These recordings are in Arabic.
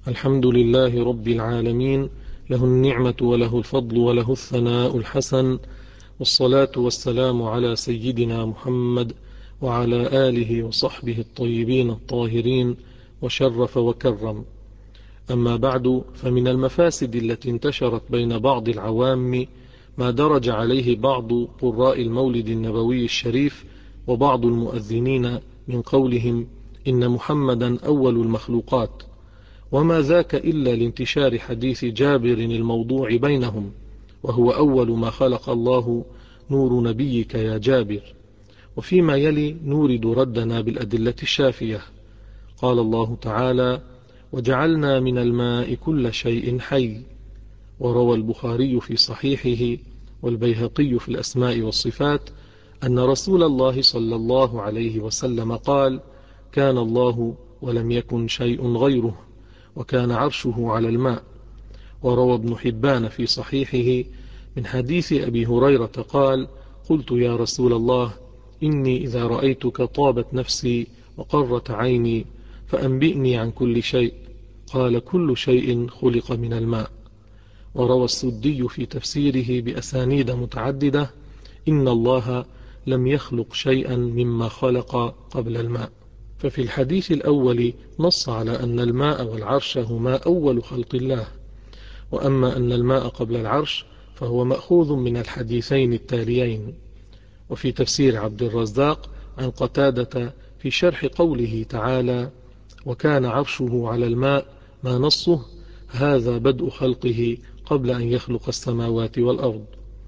الحمد لله رب العالمين، له النعمة وله الفضل وله الثناء الحسن، والصلاة والسلام على سيدنا محمد وعلى آله وصحبه الطيبين الطاهرين، وشرف وكرم. أما بعد، فمن المفاسد التي انتشرت بين بعض العوام ما درج عليه بعض قراء المولد النبوي الشريف وبعض المؤذنين من قولهم إن محمدا أول المخلوقات، وما ذاك إلا لانتشار حديث جابر الموضوع بينهم، وهو أول ما خلق الله نور نبيك يا جابر. وفيما يلي نورد ردنا بالأدلة الشافية. قال الله تعالى: وجعلنا من الماء كل شيء حي. وروى البخاري في صحيحه والبيهقي في الأسماء والصفات أن رسول الله صلى الله عليه وسلم قال: كان الله ولم يكن شيء غيره، وكان عرشه على الماء. وروى ابن حبان في صحيحه من حديث أبي هريرة قال: قلت يا رسول الله، إني إذا رأيتك طابت نفسي وقرت عيني، فأنبئني عن كل شيء. قال: كل شيء خلق من الماء. وروى السدي في تفسيره بأسانيد متعددة: إن الله لم يخلق شيئا مما خلق قبل الماء. ففي الحديث الأول نص على أن الماء والعرش هما أول خلق الله، وأما أن الماء قبل العرش فهو مأخوذ من الحديثين التاليين. وفي تفسير عبد الرزاق عن قتادة في شرح قوله تعالى: وكان عرشه على الماء، ما نصه: هذا بدء خلقه قبل أن يخلق السماوات والأرض.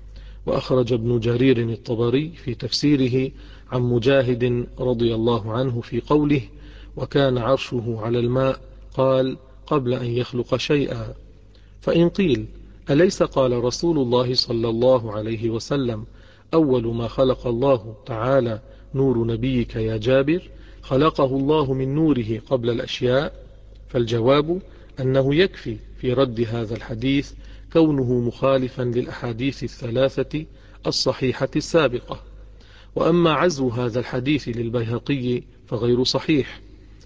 وأخرج ابن جرير الطبري في تفسيره عن مجاهد رضي الله عنه في قوله: وكان عرشه على الماء، قال: قبل أن يخلق شيئا. فإن قيل: أليس قال رسول الله صلى الله عليه وسلم: أول ما خلق الله تعالى نور نبيك يا جابر، خلقه الله من نوره قبل الأشياء؟ فالجواب أنه يكفي في رد هذا الحديث كونه مخالفا للأحاديث الثلاثة الصحيحة السابقة. وأما عزو هذا الحديث للبيهقي فغير صحيح،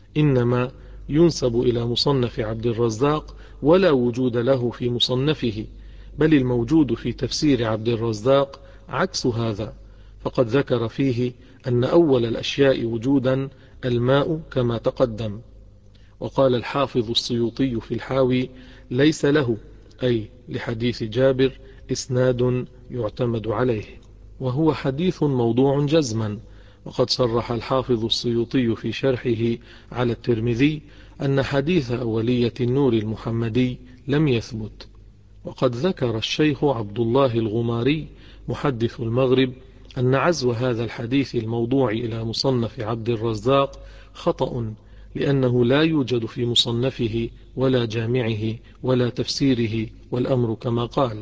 إنما ينسب إلى مصنف عبد الرزاق، ولا وجود له في مصنفه، بل الموجود في تفسير عبد الرزاق عكس هذا، فقد ذكر فيه أن أول الأشياء وجودا الماء كما تقدم. وقال الحافظ السيوطي في الحاوي: ليس له، أي لحديث جابر، إسناد يعتمد عليه، وهو حديث موضوع جزما. وقد صرح الحافظ السيوطي في شرحه على الترمذي أن حديث أولية النور المحمدي لم يثبت. وقد ذكر الشيخ عبد الله الغماري محدث المغرب أن عزو هذا الحديث الموضوع إلى مصنف عبد الرزاق خطأ، لأنه لا يوجد في مصنفه ولا جامعه ولا تفسيره، والأمر كما قال.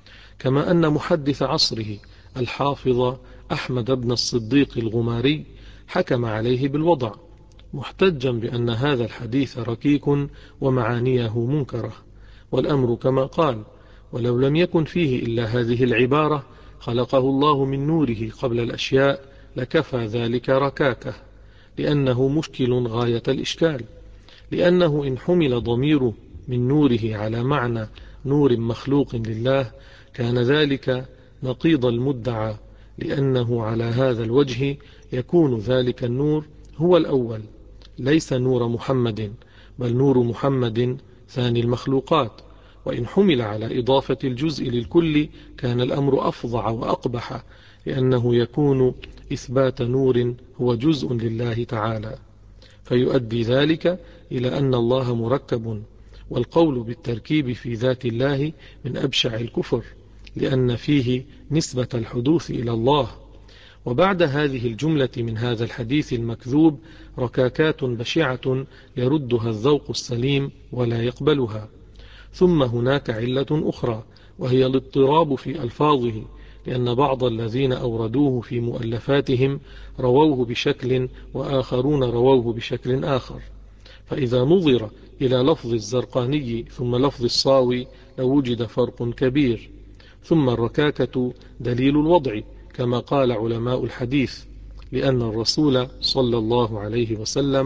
كما أن محدث عصره الحافظ أحمد بن الصديق الغماري حكم عليه بالوضع، محتجا بأن هذا الحديث ركيك ومعانيه منكرة، والأمر كما قال: ولو لم يكن فيه إلا هذه العبارة: خلقه الله من نوره قبل الأشياء، لكفى ذلك ركاكة، لأنه مشكل غاية الإشكال. لأنه إن حمل ضمير من نوره على معنى نور مخلوق لله كان ذلك نقيض المدعى، لأنه على هذا الوجه يكون ذلك النور هو الأول، ليس نور محمد، بل نور محمد ثاني المخلوقات. وإن حمل على إضافة الجزء للكل كان الأمر أفظع وأقبح، لأنه يكون إثبات نور هو جزء لله تعالى، فيؤدي ذلك إلى أن الله مركب، والقول بالتركيب في ذات الله من أبشع الكفر، لأن فيه نسبة الحدوث إلى الله. وبعد هذه الجملة من هذا الحديث المكذوب ركاكات بشعة يردها الذوق السليم ولا يقبلها. ثم هناك علة أخرى، وهي الاضطراب في ألفاظه، لأن بعض الذين أوردوه في مؤلفاتهم رووه بشكل، وآخرون رووه بشكل آخر. فإذا نظر إلى لفظ الزرقاني ثم لفظ الصاوي لوجد فرق كبير. ثم الركاكة دليل الوضع كما قال علماء الحديث، لأن الرسول صلى الله عليه وسلم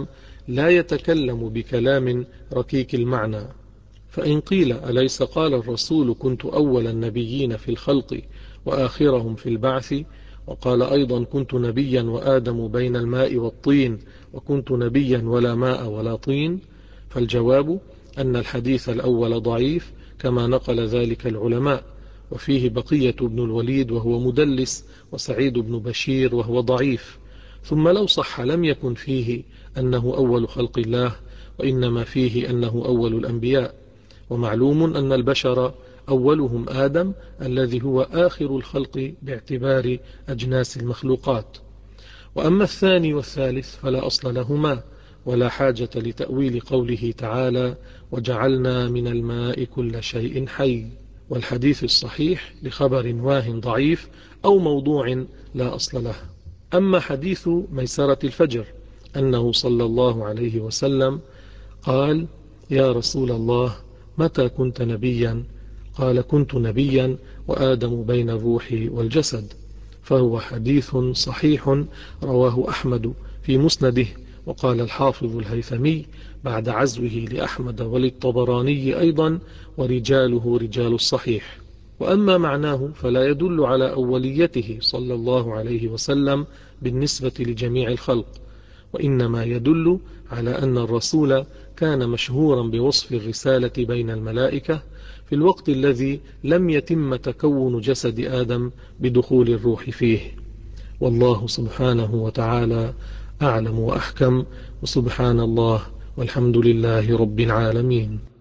لا يتكلم بكلام ركيك المعنى. فإن قيل أليس قال الرسول كنت أول النبيين في الخلق وآخرهم في البعث، وقال أيضا كنت نبيا وآدم بين الماء والطين وكنت نبيا ولا ماء ولا طين؟ فالجواب أن الحديث الأول ضعيف كما نقل ذلك العلماء، وفيه بقية بن الوليد وهو مدلس، وسعيد بن بشير وهو ضعيف. ثم لو صح لم يكن فيه أنه أول خلق الله، وإنما فيه أنه أول الأنبياء. ومعلوم أن البشر أولهم آدم الذي هو آخر الخلق باعتبار أجناس المخلوقات. وأما الثاني والثالث فلا أصل لهما، ولا حاجة لتأويل قوله تعالى وجعلنا من الماء كل شيء حي، والحديث الصحيح لخبر واه ضعيف أو موضوع لا أصل له. أما حديث ميسرة الفجر أنه صلى الله عليه وسلم قال يا رسول الله متى كنت نبيا؟ قال كنت نبيا وآدم بين الروح والجسد، فهو حديث صحيح رواه أحمد في مسنده. وقال الحافظ الهيثمي بعد عزوه لأحمد وللطبراني أيضا ورجاله رجال الصحيح. وأما معناه فلا يدل على أوليته صلى الله عليه وسلم بالنسبة لجميع الخلق، وإنما يدل على أن الرسول كان مشهورا بوصف الرسالة بين الملائكة في الوقت الذي لم يتم تكون جسد آدم بدخول الروح فيه. والله سبحانه وتعالى أعلم وأحكم، وسبحان الله والحمد لله رب العالمين.